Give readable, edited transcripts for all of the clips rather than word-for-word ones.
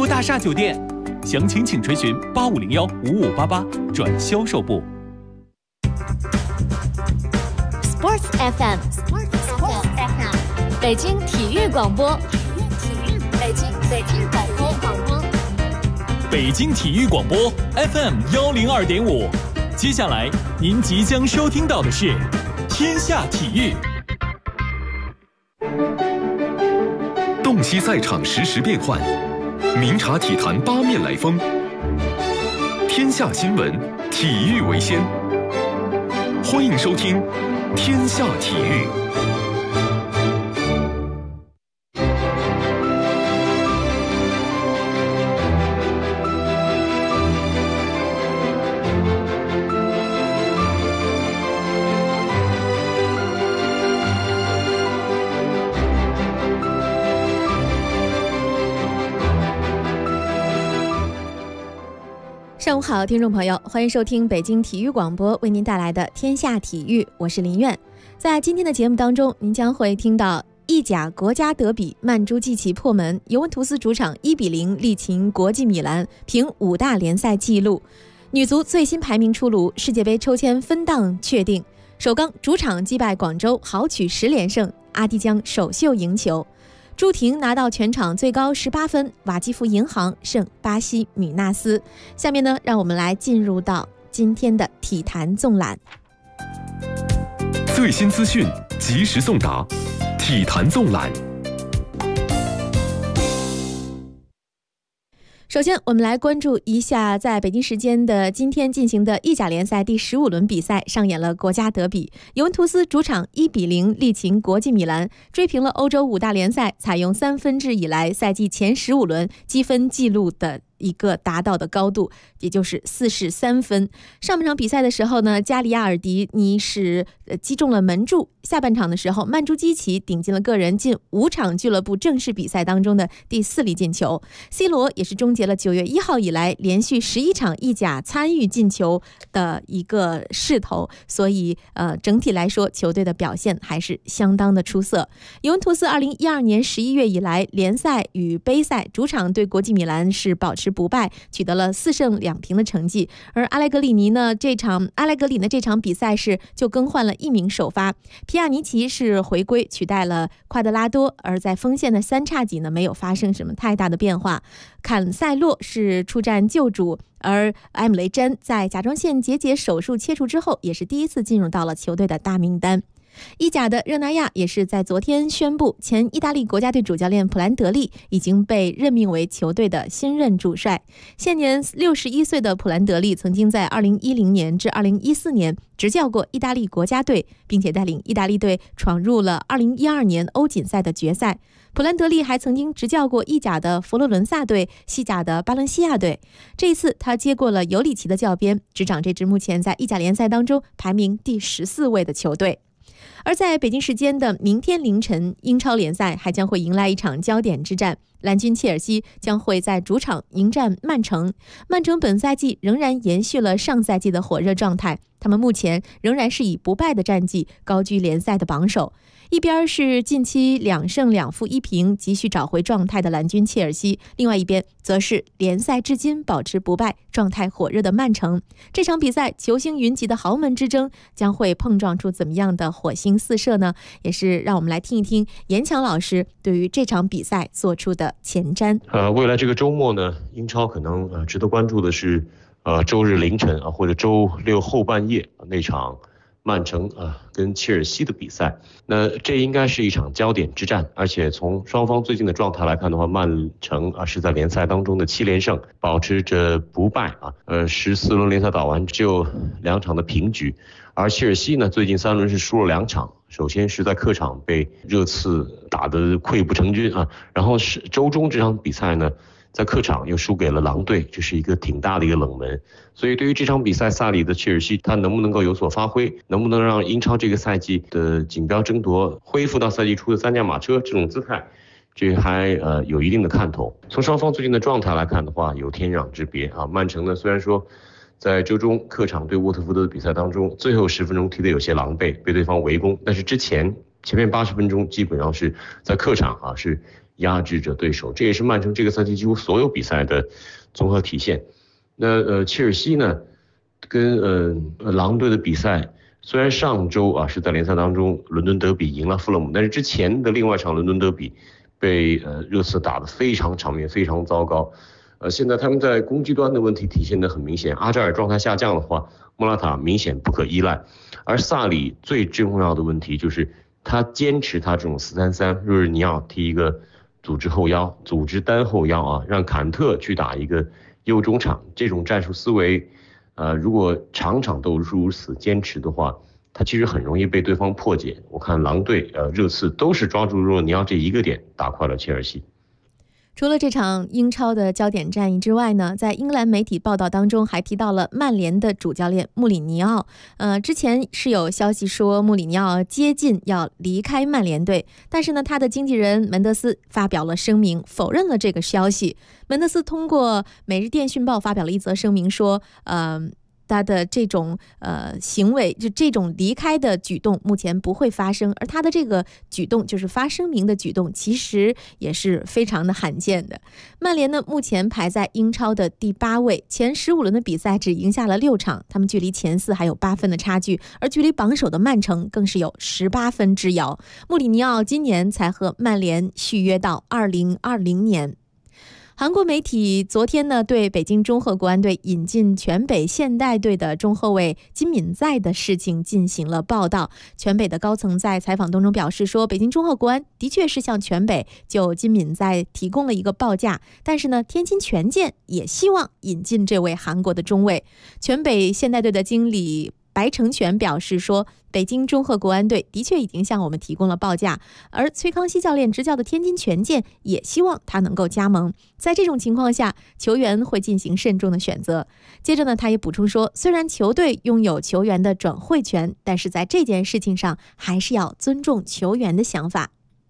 都大厦酒店，详情请垂询85015588转销售部。 Sports FM， 北京体育广播，北京体育广播 FM 102.5。接下来您即将收听到的是《天下体育》。 洞悉赛场实时变幻，明察体坛八面来风。天下新闻，体育为先。欢迎收听《天下体育》。 上午好，听众朋友，欢迎收听北京体育广播为您带来的《天下体育》，我是林苑。在今天的节目当中，您将会听到意甲国家德比，曼朱基奇破门，尤文图斯主场1-0力擒国际米兰，平5大联赛纪录。女足最新排名出炉，世界杯抽签分档确定。首钢主场击败广州，豪取10连胜，阿迪江首秀赢球。朱婷拿到全场最高18分，瓦基弗银行胜巴西米纳斯。下面呢，让我们来进入到今天的体坛纵览。 最新资讯及时送达，体坛纵览。 首先，我们来关注一下在北京时间的今天进行的意甲联赛第15轮比赛，上演了国家德比。尤文图斯主场1-0力擒国际米兰，追平了欧洲5大联赛采用3分制以来赛季前15轮积分纪录的一个达到的高度，也就是43分。上半场比赛的时候呢，加里亚尔迪尼是击中了门柱。下半场的时候，曼朱基奇顶进了个人近5场俱乐部正式比赛当中的第4粒进球。C 罗也是终结了9月1号以来连续11场意甲参与进球的一个势头，所以整体来说球队的表现还是相当的出色。尤文图斯2012年11月以来联赛与杯赛主场对国际米兰是保持不败，取得了4胜2平的成绩。而阿莱格里呢这场比赛是就更换了1名首发，皮亚尼奇是回归取代了夸德拉多，而在锋线的三叉戟呢没有发生什么太大的变化。坎塞洛是出战救主，而埃姆雷詹在甲状腺结节手术切除之后，也是第一次进入到了球队的大名单。意甲的热那亚也是在昨天宣布，前意大利国家队主教练普兰德利已经被任命为球队的新任主帅。现年61岁的普兰德利曾经在2010年至2014年执教过意大利国家队，并且带领意大利队闯入了2012年欧锦赛的决赛。普兰德利还曾经执教过意甲的佛罗伦萨队、西甲的巴伦西亚队。这一次他接过了尤里奇的教鞭，执掌这支目前在意甲联赛当中排名第14位的球队。而在北京时间的明天凌晨，英超联赛还将会迎来一场焦点之战，蓝军切尔西将会在主场迎战曼城。曼城本赛季仍然延续了上赛季的火热状态，他们目前仍然是以不败的战绩高居联赛的榜首。一边是近期2胜2负1平急需找回状态的蓝军切尔西，另外一边则是联赛至今保持不败状态火热的曼城。这场比赛球星云集的豪门之争将会碰撞出怎么样的火星四射呢？也是让我们来听一听严强老师对于这场比赛做出的前瞻。 未来这个周末呢，英超可能值得关注的是周日凌晨或者周六后半夜那场曼城跟切尔西的比赛。那这应该是一场焦点之战，而且从双方最近的状态来看的话，曼城是在联赛当中的7连胜，保持着不败14轮联赛打完只有2场的平局。而切尔西呢，最近3轮是输了2场，首先是在客场被热刺打得溃不成军然后是周中这场比赛呢，在客场又输给了狼队，这是一个挺大的一个冷门。所以对于这场比赛，萨里的切尔西他能不能够有所发挥，能不能让英超这个赛季的锦标争夺恢复到赛季初的3驾马车这种姿态，这还有一定的看头。从双方最近的状态来看的话，有天壤之别曼城呢，虽然说在周中客场对沃特福德的比赛当中，最后10分钟踢得有些狼狈，被对方围攻，但是前面80分钟基本上是在客场是压制着对手，这也是曼城这个赛季几乎所有比赛的综合体现。那切尔西呢，跟狼队的比赛，虽然上周是在联赛当中伦敦德比赢了富勒姆，但是之前的另外一场伦敦德比被热刺打得非常场面，非常糟糕。现在他们在攻击端的问题体现得很明显，阿扎尔状态下降的话，莫拉塔明显不可依赖，而萨里最重要的问题就是他坚持他这种4-3-3，若日尼奥踢一个组织后腰，组织单后腰让坎特去打一个右中场，这种战术思维，如果场场都如此坚持的话，他其实很容易被对方破解。我看狼队、热刺都是抓住若日尼奥这一个点打垮了切尔西。 除了这场英超的焦点战役之外呢，在英格兰媒体报道当中还提到了曼联的主教练穆里尼奥。之前是有消息说穆里尼奥接近要离开曼联队，但是呢，他的经纪人门德斯发表了声明，否认了这个消息。门德斯通过每日电讯报发表了一则声明说，他的这种行为，就这种离开的举动目前不会发生，而他的这个举动就是发声明的举动，其实也是非常的罕见的。曼联呢目前排在英超的第8位，前15轮的比赛只赢下了6场，他们距离前4还有8分的差距，而距离榜首的曼城更是有18分之遥。穆里尼奥今年才和曼联续约到2020年。韩国媒体昨天呢，对北京中赫国安队引进全北现代队的中后卫金敏在的事情进行了报道。全北的高层在采访当中表示说，北京中赫国安的确是向全北就金敏在提供了一个报价，但是呢，天津权健也希望引进这位韩国的中卫。全北现代队的经理白成全表示说，北京中赫国安队的确已经向我们提供了报价，而崔康熙教练执教的天津权健也希望他能够加盟。在这种情况下，球员会进行慎重的选择。接着呢，他也补充说，虽然球队拥有球员的转会权，但是在这件事情上还是要尊重球员的想法。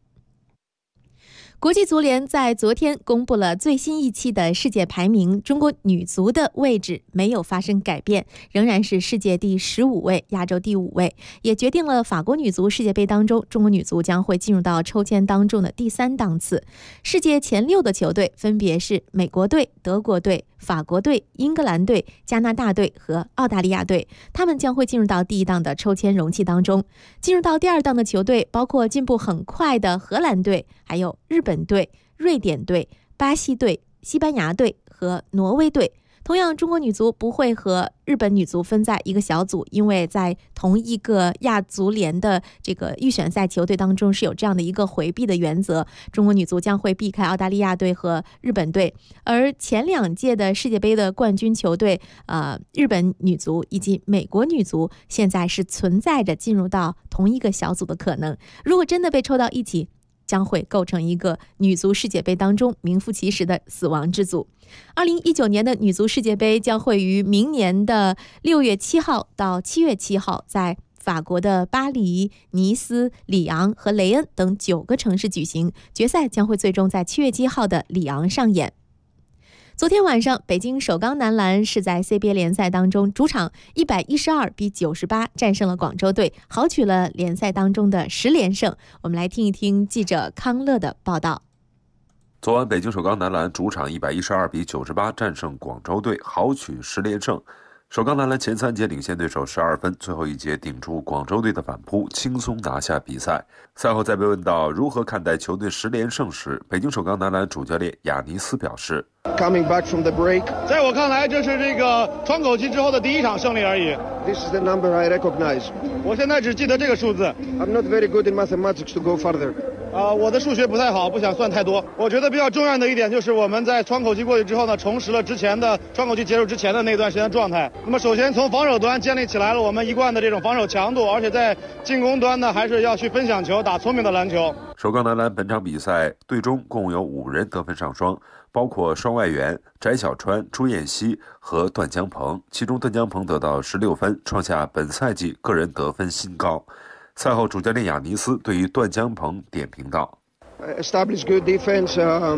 国际足联在昨天公布了最新一期的世界排名，中国女足的位置没有发生改变，仍然是世界第15位，亚洲第5位，也决定了法国女足世界杯当中，中国女足将会进入到抽签当中的第3档次。世界前6的球队分别是美国队、德国队、法国队、英格兰队、加拿大队和澳大利亚队，他们将会进入到第1档的抽签容器当中。进入到第2档的球队包括进步很快的荷兰队，还有日本队、瑞典队、巴西队、西班牙队和挪威队。同样，中国女足不会和日本女足分在一个小组，因为在同一个亚足联的这个预选赛球队当中是有这样的一个回避的原则，中国女足将会避开澳大利亚队和日本队。而前2届的世界杯的冠军球队日本女足以及美国女足现在是存在着进入到同一个小组的可能。如果真的被抽到一起，将会构成一个女足世界杯当中名副其实的死亡之组。2019年的女足世界杯将会于明年的6月7号到7月7号在法国的巴黎、尼斯、里昂和雷恩等9个城市举行，决赛将会最终在7月7号的里昂上演。昨天晚上，北京首钢男篮是在 CBA 联赛当中主场112比98战胜了广州队，豪取了联赛当中的10连胜。我们来听一听记者康乐的报道。 昨晚，北京首钢男篮主场112比98战胜广州队，豪取10连胜。首钢男篮前3节领先对手12分，最后一节顶住广州队的反扑，轻松拿下比赛。赛后在被问到如何看待球队10连胜时，北京首钢男篮主教练亚尼斯表示 Coming back from the break. 在我看来，这是这个窗口期之后的第1场胜利而已。 This is the number I recognize. 我现在只记得这个数字。 I'm not very good in mathematics to go further. 我的数学不太好，不想算太多。我觉得比较重要的一点就是我们在窗口期过去之后呢，重拾了之前的窗口期结束之前的那段时间的状态。那么首先从防守端建立起来了我们一贯的这种防守强度，而且在进攻端呢，还是要去分享球，打聪明的篮球。 首钢男篮本场比赛队中共有5人得分上双，包括双外援翟小川、朱彦曦和段江鹏，其中段江鹏得到16分，创下本赛季个人得分新高。赛后，主教练亚尼斯对于段江鹏点评道 ：“Establish good defense,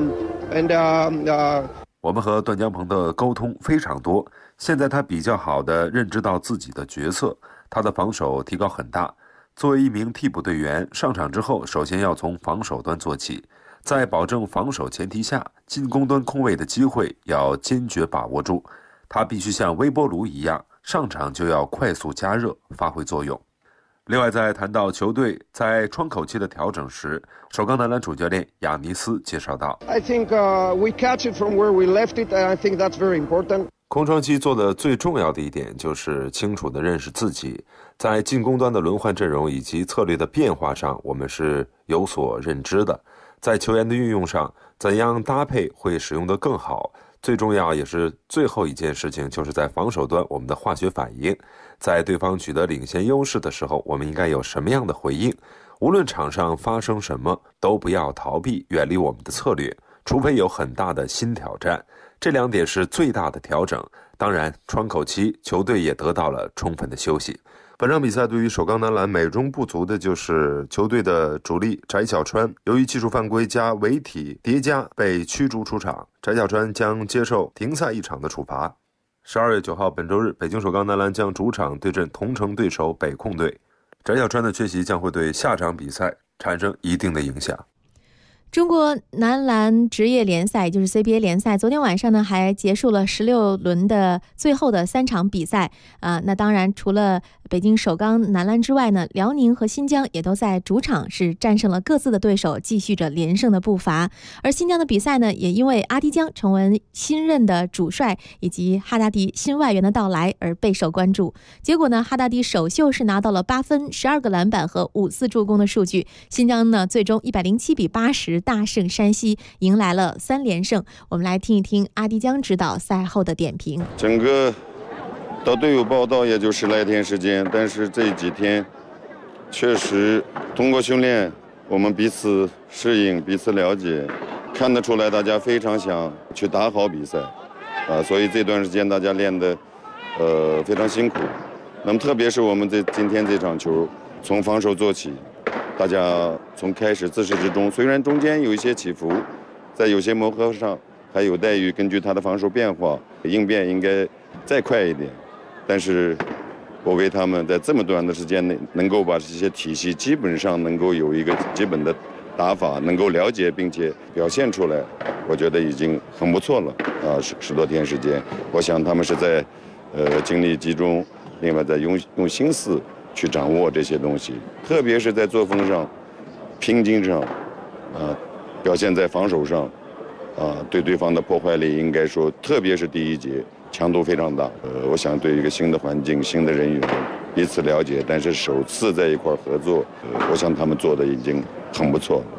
and 我们和段江鹏的沟通非常多，现在他比较好地认知到自己的角色，他的防守提高很大。作为一名替补队员，上场之后首先要从防守端做起。 在保证防守前提下，进攻端空位的机会要坚决把握住。他必须像微波炉一样，上场就要快速加热，发挥作用。另外，在谈到球队在窗口期的调整时，首钢男篮主教练亚尼斯介绍道 I think we catch it from where we left it, and I think that's very important. 空窗期做的最重要的一点就是清楚地认识自己，在进攻端的轮换阵容以及策略的变化上，我们是有所认知的。在球员的运用上，怎样搭配会使用得更好？最重要也是最后一件事情，就是在防守端我们的化学反应，在对方取得领先优势的时候，我们应该有什么样的回应？无论场上发生什么，都不要逃避，远离我们的策略，除非有很大的新挑战。这2点是最大的调整。当然，窗口期球队也得到了充分的休息。本场比赛对于首钢男篮美中不足的就是球队的主力翟小川，由于技术犯规加违体叠加被驱逐出场，翟小川将接受停赛1场的处罚。12月9号本周日，北京首钢男篮将主场对阵同城对手北控队，翟小川的缺席将会对下场比赛产生一定的影响。 中国男篮职业联赛，也就是 CBA 联赛，昨天晚上呢还结束了16轮的最后的3场比赛那当然除了北京首钢男篮之外呢，辽宁和新疆也都在主场是战胜了各自的对手，继续着连胜的步伐。而新疆的比赛呢，也因为阿迪江成为新任的主帅以及哈达迪新外援的到来而备受关注。结果呢，哈达迪首秀是拿到了8分、12个篮板和5次助攻的数据。新疆呢，最终107比80大胜山西，迎来了3连胜。我们来听一听阿迪江指导赛后的点评。 整个到队友报道也就10来天时间，但是这几天确实通过训练，我们彼此适应、彼此了解，看得出来大家非常想去打好比赛所以这段时间大家练得非常辛苦。那么特别是我们今天这场球，从防守做起，大家从开始自始至终，虽然中间有一些起伏，在有些磨合上还有待于根据他的防守变化应变应该再快一点，但是我为他们在这么短的时间内能够把这些体系基本上能够有一个基本的打法能够了解并且表现出来，我觉得已经很不错了10多天时间，我想他们是在精力集中，另外在用心思去掌握这些东西，特别是在作风上、拼劲上表现在防守上对对方的破坏力应该说特别是第一节强度非常大我想对一个新的环境、新的人员彼此了解，但是首次在一块合作我想他们做的已经很不错了。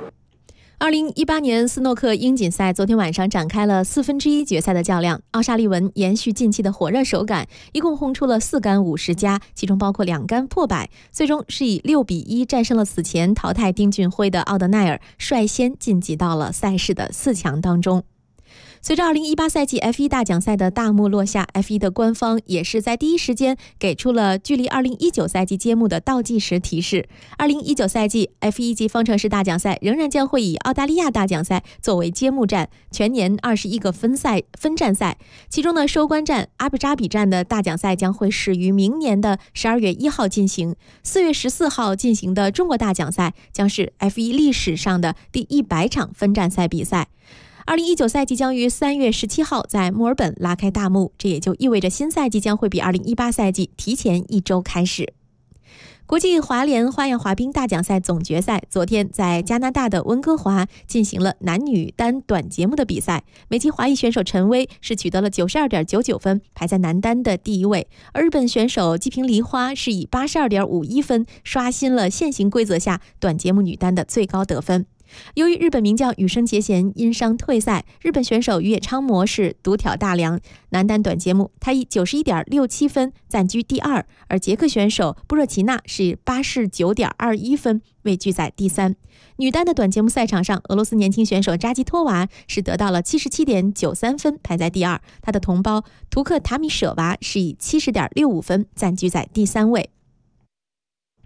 2018年斯诺克英锦赛昨天晚上展开了1/4决赛的较量，奥沙利文延续近期的火热手感，一共轰出了4杆50加，其中包括2杆破百，最终是以6比1战胜了此前淘汰丁俊晖的奥德奈尔，率先晋级到了赛事的4强当中。随着2018赛季 F1 大奖赛的大幕落下， F1 的官方也是在第一时间给出了距离2019赛季揭幕的倒计时提示。2019赛季 F1 级方程式大奖赛仍然将会以澳大利亚大奖赛作为揭幕战，全年21个分站赛，其中的收官战阿布扎比站的大奖赛将会始于明年的12月1号进行，4月14号进行的中国大奖赛将是 F1 历史上的第100场分站赛比赛。2019赛季将于3月17号在墨尔本拉开大幕，这也就意味着新赛季将会比2018赛季提前1周开始。国际滑联花样滑冰大奖赛总决赛昨天在加拿大的温哥华进行了男女单短节目的比赛，美籍华裔选手陈薇是取得了 92.99 分，排在男单的第1位，而日本选手纪平梨花是以 82.51 分刷新了现行规则下短节目女单的最高得分。由于日本名将羽生结弦因伤退赛，日本选手宇野昌磨是独挑大梁，男单短节目他以 91.67 分暂居第2，而捷克选手布热奇纳是以 89.21 分位居在第3。女单的短节目赛场上，俄罗斯年轻选手扎基托娃是得到了 77.93 分排在第2，她的同胞图克塔米舍娃是以 70.65 分暂居在第3位。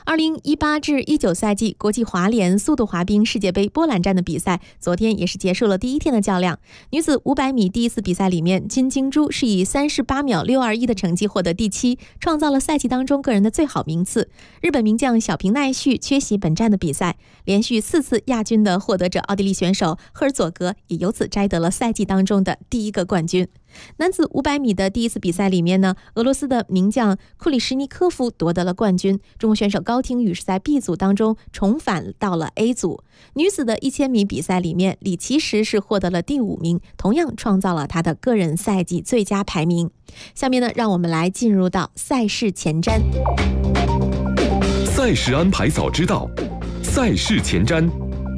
2018至19赛季国际滑联速度滑冰世界杯波兰站的比赛，昨天也是结束了第一天的较量。女子500米第一次比赛里面，金京珠是以38秒621的成绩获得第7，创造了赛季当中个人的最好名次。日本名将小平奈绪缺席本站的比赛，连续4次亚军的获得者奥地利选手赫尔佐格也由此摘得了赛季当中的第1个冠军。男子500米的第一次比赛里面呢，俄罗斯的名将库里什尼科夫夺得了冠军，中国选手高亭宇是在 B 组当中重返到了 A 组。女子的1000米比赛里面，李奇时是获得了第5名，同样创造了她的个人赛季最佳排名。下面呢，让我们来进入到赛事前瞻。 赛事安排早知道，赛事前瞻。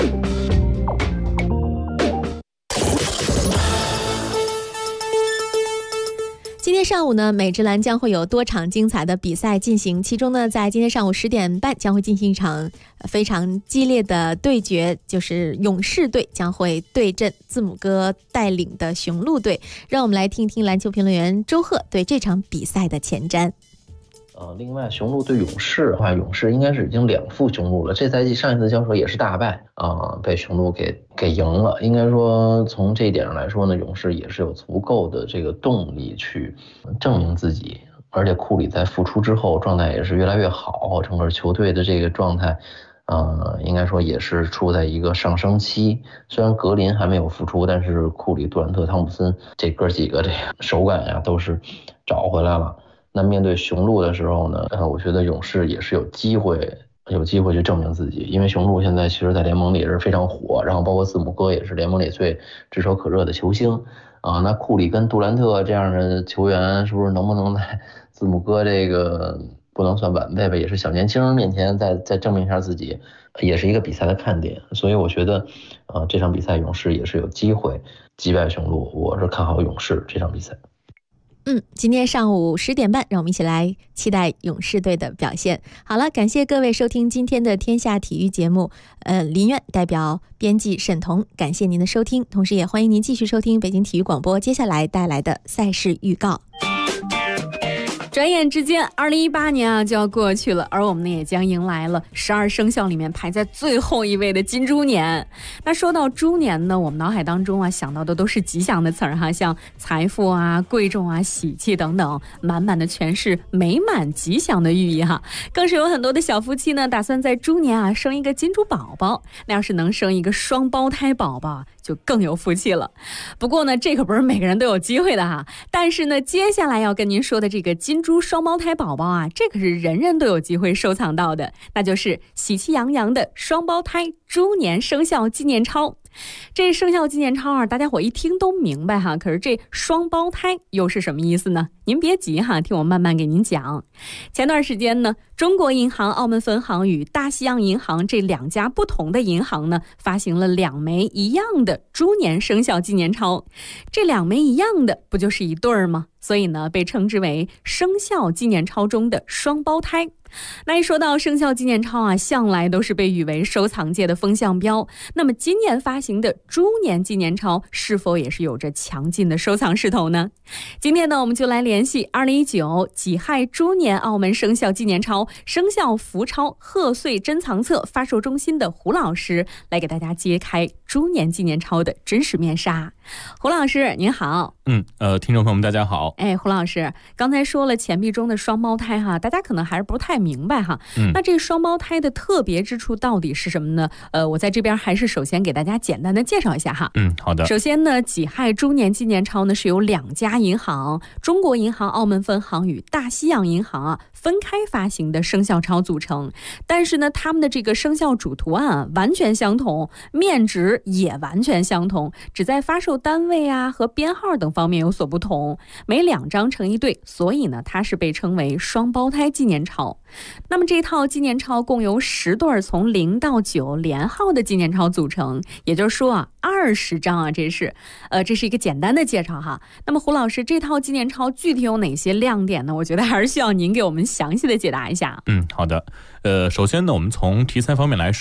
今天上午呢，美职篮将会有多场精彩的比赛进行，其中呢，在今天上午10点半将会进行一场非常激烈的对决，就是勇士队将会对阵字母哥带领的雄鹿队。让我们来听听篮球评论员周赫对这场比赛的前瞻。 另外雄鹿对勇士的话，勇士应该是已经2负雄鹿了，这赛季上一次交手也是大败被雄鹿给赢了。应该说从这一点上来说呢，勇士也是有足够的这个动力去证明自己，而且库里在复出之后状态也是越来越好，整个球队的这个状态应该说也是处在一个上升期。虽然格林还没有复出，但是库里、杜兰特、汤普森这哥几个这手感呀都是找回来了。那面对雄鹿的时候呢，我觉得勇士也是有机会去证明自己，因为雄鹿现在其实在联盟里也是非常火，然后包括字母哥也是联盟里最炙手可热的球星那库里跟杜兰特这样的球员是不是能不能在字母哥这个不能算晚辈吧，也是小年轻人面前再证明一下自己，也是一个比赛的看点。所以我觉得这场比赛勇士也是有机会击败雄鹿，我是看好勇士这场比赛。 今天上午10点半，让我们一起来期待勇士队的表现。好了，感谢各位收听今天的天下体育节目。林苑代表编辑沈彤，感谢您的收听，同时也欢迎您继续收听北京体育广播接下来带来的赛事预告。转眼之间2018年就要过去了，而我们呢也将迎来了12生肖里面排在最后一位的金猪年。那说到猪年呢，我们脑海当中想到的都是吉祥的词儿像财富贵重喜气等等，满满的全是美满吉祥的寓意更是有很多的小夫妻呢打算在猪年生一个金猪宝宝，那要是能生一个双胞胎宝宝就更有福气了。不过呢，这可不是每个人都有机会的但是呢，接下来要跟您说的这个金猪双胞胎宝宝这可是人人都有机会收藏到的，那就是喜气洋洋的双胞胎猪年生肖纪念钞。这生肖纪念钞大家伙一听都明白可是这双胞胎又是什么意思呢？您别急听我慢慢给您讲。前段时间呢，中国银行澳门分行与大西洋银行这2家不同的银行呢，发行了2枚一样的猪年生肖纪念钞。这2枚一样的不就是一对儿吗？所以呢，被称之为生肖纪念钞中的双胞胎。那一说到生肖纪念钞向来都是被誉为收藏界的风向标。那么今年发行的猪年纪念钞是否也是有着强劲的收藏势头呢？今天呢，我们就来联系2019己亥猪年澳门生肖纪念钞生肖福钞贺岁珍藏册发售中心的胡老师，来给大家揭开猪年纪念钞的真实面纱。胡老师您好。 听众朋友们大家好。 胡老师刚才说了钱币中的双胞胎大家可能还是不太明白那这双胞胎的特别之处到底是什么呢？我在这边还是首先给大家简单的介绍一下好的。 首先呢，己亥猪年纪念钞呢是由2家银行，中国银行澳门分行与大西洋银行分开发行的生肖钞组成，但是呢，他们的这个生肖主图案完全相同，面值也完全相同，只在发售单位和编号等方面有所不同，每2张成一对，所以呢，它是被称为双胞胎纪念钞。那么这套纪念钞共由10对从0到9连号的纪念钞组成，也就是说20张这是一个简单的介绍那么胡老师，这套纪念钞具体有哪些亮点呢？我觉得还是需要您给我们详细的解答一下。 好的。首先呢，我们从题材方面来说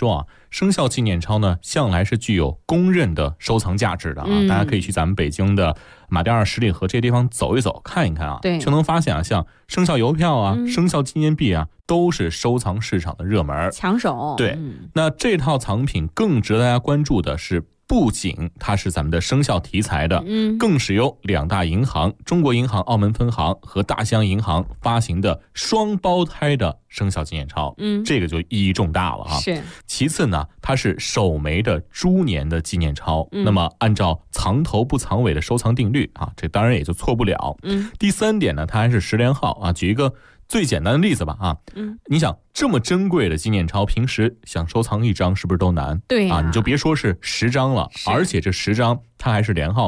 生肖纪念钞呢，向来是具有公认的收藏价值的啊。大家可以去咱们北京的马甸二十里河这些地方走一走，看一看啊， 对， 就能发现啊，像生肖邮票啊、生肖纪念币啊，都是收藏市场的热门抢手。 对，那这套藏品更值得大家关注的是，不仅它是咱们的生肖题材的，更是由2大银行中国银行澳门分行和大西洋银行发行的双胞胎的生肖纪念钞，这个就意义重大了啊。 是。 其次呢，它是首枚的猪年的纪念钞，那么按照藏头不藏尾的收藏定律啊，这当然也就错不了。第3点呢，它还是10连号啊。举一个最简单的例子吧啊，你想这么珍贵的纪念钞，平时想收藏1张是不是都难？ 对啊，你就别说是10张了，而且这10张它还是连号。